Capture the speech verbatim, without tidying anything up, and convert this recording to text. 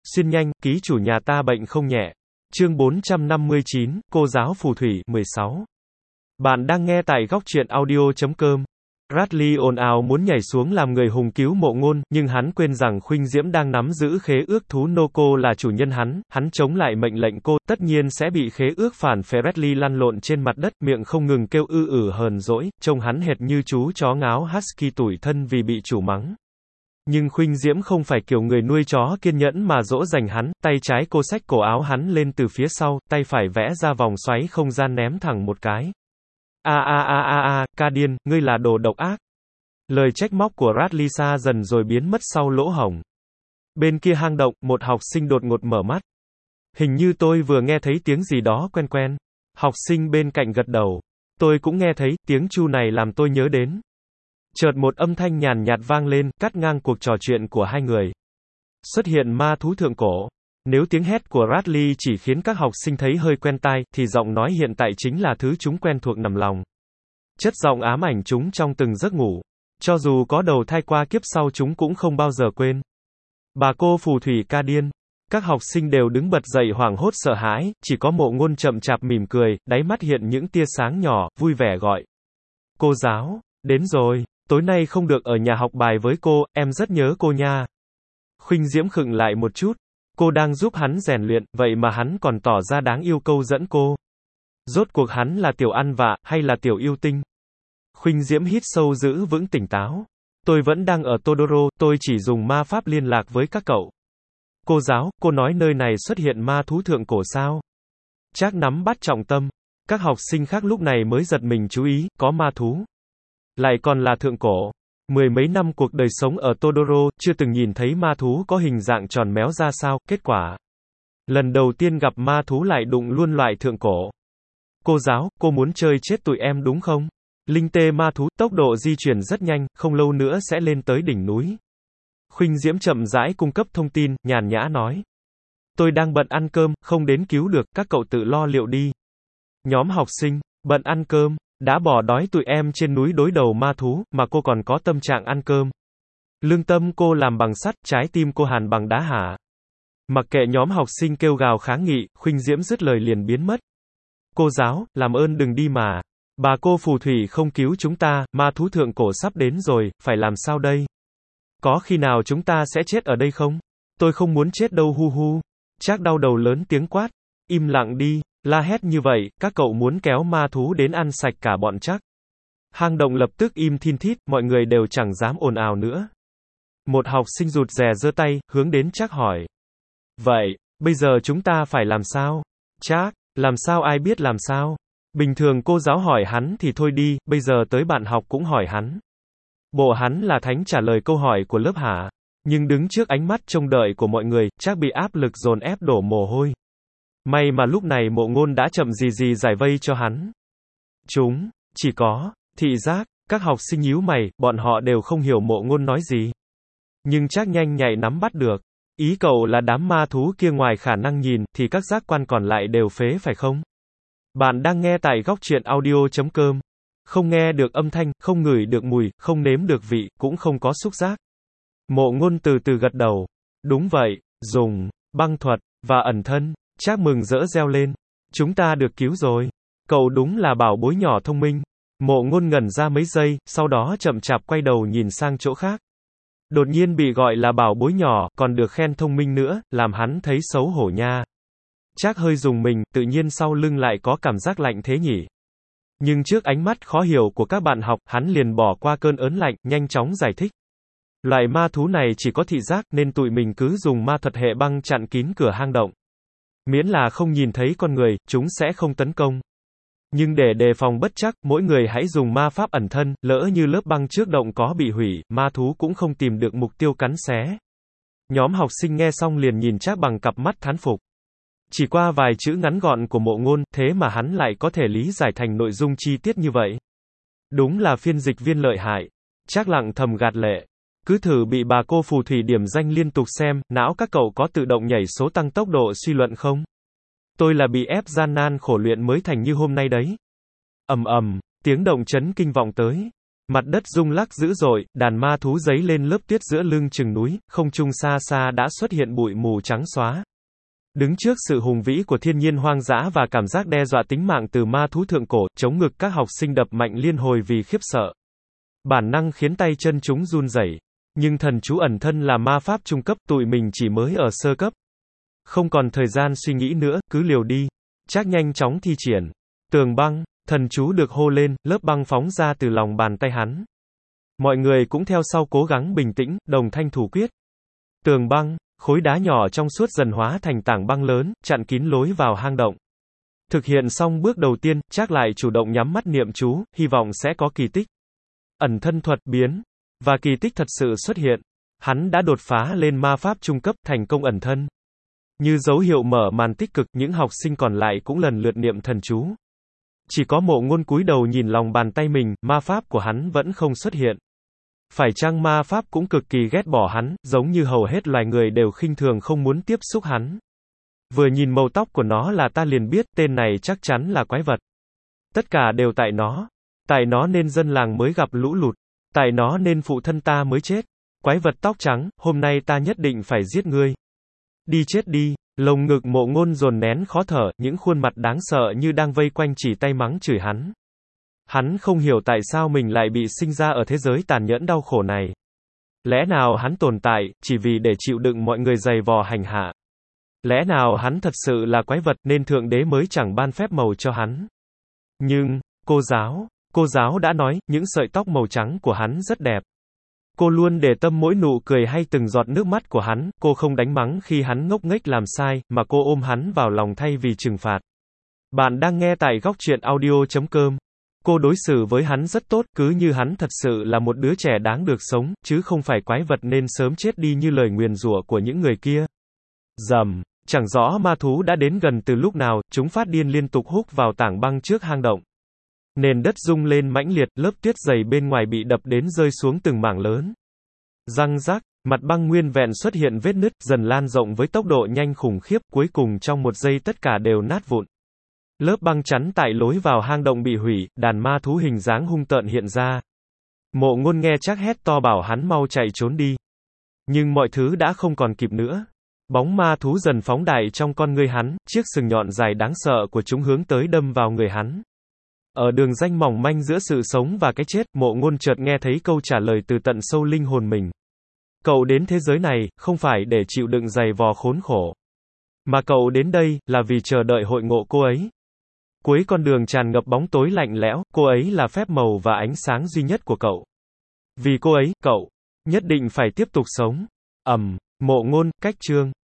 Xuyên nhanh, ký chủ nhà ta bệnh không nhẹ. Chương bốn trăm năm mươi chín, cô giáo phù thủy, mười sáu. Bạn đang nghe tại góc truyện audio chấm com. Bradley ồn ào muốn nhảy xuống làm người hùng cứu Mộ Ngôn, nhưng hắn quên rằng Khuynh Diễm đang nắm giữ khế ước thú nô, cô là chủ nhân hắn, hắn chống lại mệnh lệnh cô, tất nhiên sẽ bị khế ước phản phệ. Bradley lăn lộn trên mặt đất, miệng không ngừng kêu ư ử hờn dỗi, trông hắn hệt như chú chó ngáo husky tủi thân vì bị chủ mắng. Nhưng Khuynh Diễm không phải kiểu người nuôi chó kiên nhẫn mà dỗ dành hắn, tay trái cô xách cổ áo hắn lên từ phía sau, tay phải vẽ ra vòng xoáy không gian ném thẳng một cái. A a a a a, ca điên, ngươi là đồ độc ác. Lời trách móc của Bradley xa dần rồi biến mất sau lỗ hổng. Bên kia hang động, một học sinh đột ngột mở mắt. Hình như tôi vừa nghe thấy tiếng gì đó quen quen. Học sinh bên cạnh gật đầu. Tôi cũng nghe thấy, tiếng chu này làm tôi nhớ đến. Chợt một âm thanh nhàn nhạt vang lên, cắt ngang cuộc trò chuyện của hai người. Xuất hiện ma thú thượng cổ. Nếu tiếng hét của Bradley chỉ khiến các học sinh thấy hơi quen tai, thì giọng nói hiện tại chính là thứ chúng quen thuộc nằm lòng. Chất giọng ám ảnh chúng trong từng giấc ngủ. Cho dù có đầu thai qua kiếp sau chúng cũng không bao giờ quên. Bà cô phù thủy ca điên. Các học sinh đều đứng bật dậy hoảng hốt sợ hãi, chỉ có Mộ Ngôn chậm chạp mỉm cười, đáy mắt hiện những tia sáng nhỏ, vui vẻ gọi. Cô giáo, đến rồi, tối nay không được ở nhà học bài với cô, em rất nhớ cô nha. Khuynh Diễm khựng lại một chút. Cô đang giúp hắn rèn luyện, vậy mà hắn còn tỏ ra đáng yêu câu dẫn cô. Rốt cuộc hắn là tiểu ăn vạ, hay là tiểu yêu tinh? Khuynh Diễm hít sâu giữ vững tỉnh táo. Tôi vẫn đang ở Todoro, tôi chỉ dùng ma pháp liên lạc với các cậu. Cô giáo, cô nói nơi này xuất hiện ma thú thượng cổ sao? Trác nắm bắt trọng tâm. Các học sinh khác lúc này mới giật mình chú ý, có ma thú. Lại còn là thượng cổ. Mười mấy năm cuộc đời sống ở Todoro, chưa từng nhìn thấy ma thú có hình dạng tròn méo ra sao, kết quả. Lần đầu tiên gặp ma thú lại đụng luôn loại thượng cổ. Cô giáo, cô muốn chơi chết tụi em đúng không? Linh tê ma thú, tốc độ di chuyển rất nhanh, không lâu nữa sẽ lên tới đỉnh núi. Khuynh Diễm chậm rãi cung cấp thông tin, nhàn nhã nói. Tôi đang bận ăn cơm, không đến cứu được, các cậu tự lo liệu đi. Nhóm học sinh, bận ăn cơm. Đã bỏ đói tụi em trên núi đối đầu ma thú, mà cô còn có tâm trạng ăn cơm. Lương tâm cô làm bằng sắt, trái tim cô hàn bằng đá hả? Mặc kệ nhóm học sinh kêu gào kháng nghị, Khuynh Diễm dứt lời liền biến mất. Cô giáo, làm ơn đừng đi mà. Bà cô phù thủy không cứu chúng ta, ma thú thượng cổ sắp đến rồi, phải làm sao đây? Có khi nào chúng ta sẽ chết ở đây không? Tôi không muốn chết đâu hu hu. Trác đau đầu lớn tiếng quát. Im lặng đi. La hét như vậy, các cậu muốn kéo ma thú đến ăn sạch cả bọn chắc. Hang động lập tức im thin thít, mọi người đều chẳng dám ồn ào nữa. Một học sinh rụt rè giơ tay, hướng đến Trác hỏi. Vậy, bây giờ chúng ta phải làm sao? Trác, làm sao ai biết làm sao? Bình thường cô giáo hỏi hắn thì thôi đi, bây giờ tới bạn học cũng hỏi hắn. Bộ hắn là thánh trả lời câu hỏi của lớp hả? Nhưng đứng trước ánh mắt trông đợi của mọi người, Trác bị áp lực dồn ép đổ mồ hôi. May mà lúc này Mộ Ngôn đã chậm gì gì giải vây cho hắn. Chúng, chỉ có, thị giác, các học sinh nhíu mày, bọn họ đều không hiểu Mộ Ngôn nói gì. Nhưng Trác nhanh nhạy nắm bắt được. Ý cậu là đám ma thú kia ngoài khả năng nhìn, thì các giác quan còn lại đều phế phải không? Bạn đang nghe tại góc truyện audio chấm com. Không nghe được âm thanh, không ngửi được mùi, không nếm được vị, cũng không có xúc giác. Mộ Ngôn từ từ gật đầu. Đúng vậy, dùng băng thuật và ẩn thân. Trác mừng rỡ reo lên. Chúng ta được cứu rồi. Cậu đúng là bảo bối nhỏ thông minh. Mộ Ngôn ngẩn ra mấy giây, sau đó chậm chạp quay đầu nhìn sang chỗ khác. Đột nhiên bị gọi là bảo bối nhỏ, còn được khen thông minh nữa, làm hắn thấy xấu hổ nha. Trác hơi rùng mình, tự nhiên sau lưng lại có cảm giác lạnh thế nhỉ. Nhưng trước ánh mắt khó hiểu của các bạn học, hắn liền bỏ qua cơn ớn lạnh, nhanh chóng giải thích. Loại ma thú này chỉ có thị giác, nên tụi mình cứ dùng ma thuật hệ băng chặn kín cửa hang động. Miễn là không nhìn thấy con người, chúng sẽ không tấn công. Nhưng để đề phòng bất trắc, mỗi người hãy dùng ma pháp ẩn thân, lỡ như lớp băng trước động có bị hủy, ma thú cũng không tìm được mục tiêu cắn xé. Nhóm học sinh nghe xong liền nhìn Trác bằng cặp mắt thán phục. Chỉ qua vài chữ ngắn gọn của Mộ Ngôn, thế mà hắn lại có thể lý giải thành nội dung chi tiết như vậy. Đúng là phiên dịch viên lợi hại. Trác lặng thầm gạt lệ. Cứ thử bị bà cô phù thủy điểm danh liên tục xem, não các cậu có tự động nhảy số tăng tốc độ suy luận không? Tôi là bị ép gian nan khổ luyện mới thành như hôm nay đấy. Ầm ầm, tiếng động chấn kinh vọng tới. Mặt đất rung lắc dữ dội, đàn ma thú giấy lên lớp tuyết giữa lưng chừng núi, không trung xa xa đã xuất hiện bụi mù trắng xóa. Đứng trước sự hùng vĩ của thiên nhiên hoang dã và cảm giác đe dọa tính mạng từ ma thú thượng cổ, chống ngực các học sinh đập mạnh liên hồi vì khiếp sợ. Bản năng khiến tay chân chúng run rẩy. Nhưng thần chú ẩn thân là ma pháp trung cấp, tụi mình chỉ mới ở sơ cấp. Không còn thời gian suy nghĩ nữa, cứ liều đi. Trác nhanh chóng thi triển. Tường băng, thần chú được hô lên, lớp băng phóng ra từ lòng bàn tay hắn. Mọi người cũng theo sau cố gắng bình tĩnh, đồng thanh thủ quyết. Tường băng, khối đá nhỏ trong suốt dần hóa thành tảng băng lớn, chặn kín lối vào hang động. Thực hiện xong bước đầu tiên, Trác lại chủ động nhắm mắt niệm chú, hy vọng sẽ có kỳ tích. Ẩn thân thuật biến. Và kỳ tích thật sự xuất hiện. Hắn đã đột phá lên ma pháp trung cấp, thành công ẩn thân. Như dấu hiệu mở màn tích cực, những học sinh còn lại cũng lần lượt niệm thần chú. Chỉ có Mộ Ngôn cúi đầu nhìn lòng bàn tay mình, ma pháp của hắn vẫn không xuất hiện. Phải chăng ma pháp cũng cực kỳ ghét bỏ hắn, giống như hầu hết loài người đều khinh thường không muốn tiếp xúc hắn. Vừa nhìn màu tóc của nó là ta liền biết, tên này chắc chắn là quái vật. Tất cả đều tại nó. Tại nó nên dân làng mới gặp lũ lụt. Tại nó nên phụ thân ta mới chết. Quái vật tóc trắng, hôm nay ta nhất định phải giết ngươi. Đi chết đi. Lồng ngực Mộ Ngôn dồn nén khó thở, những khuôn mặt đáng sợ như đang vây quanh chỉ tay mắng chửi hắn. Hắn không hiểu tại sao mình lại bị sinh ra ở thế giới tàn nhẫn đau khổ này. Lẽ nào hắn tồn tại, chỉ vì để chịu đựng mọi người giày vò hành hạ? Lẽ nào hắn thật sự là quái vật nên Thượng Đế mới chẳng ban phép màu cho hắn? Nhưng, cô giáo, cô giáo đã nói, những sợi tóc màu trắng của hắn rất đẹp. Cô luôn để tâm mỗi nụ cười hay từng giọt nước mắt của hắn, cô không đánh mắng khi hắn ngốc nghếch làm sai, mà cô ôm hắn vào lòng thay vì trừng phạt. Bạn đang nghe tại góc truyện audio chấm com. Cô đối xử với hắn rất tốt, cứ như hắn thật sự là một đứa trẻ đáng được sống, chứ không phải quái vật nên sớm chết đi như lời nguyền rủa của những người kia. Rầm, chẳng rõ ma thú đã đến gần từ lúc nào, chúng phát điên liên tục húc vào tảng băng trước hang động. Nền đất rung lên mãnh liệt, lớp tuyết dày bên ngoài bị đập đến rơi xuống từng mảng lớn. Răng rắc, mặt băng nguyên vẹn xuất hiện vết nứt, dần lan rộng với tốc độ nhanh khủng khiếp, cuối cùng trong một giây tất cả đều nát vụn. Lớp băng chắn tại lối vào hang động bị hủy, đàn ma thú hình dáng hung tợn hiện ra. Mộ Ngôn nghe Trác hét to bảo hắn mau chạy trốn đi. Nhưng mọi thứ đã không còn kịp nữa. Bóng ma thú dần phóng đại trong con ngươi hắn, chiếc sừng nhọn dài đáng sợ của chúng hướng tới đâm vào người hắn. Ở đường ranh mỏng manh giữa sự sống và cái chết, Mộ Ngôn chợt nghe thấy câu trả lời từ tận sâu linh hồn mình. Cậu đến thế giới này, không phải để chịu đựng giày vò khốn khổ. Mà cậu đến đây, là vì chờ đợi hội ngộ cô ấy. Cuối con đường tràn ngập bóng tối lạnh lẽo, cô ấy là phép màu và ánh sáng duy nhất của cậu. Vì cô ấy, cậu nhất định phải tiếp tục sống. Ầm, Mộ Ngôn, cách chương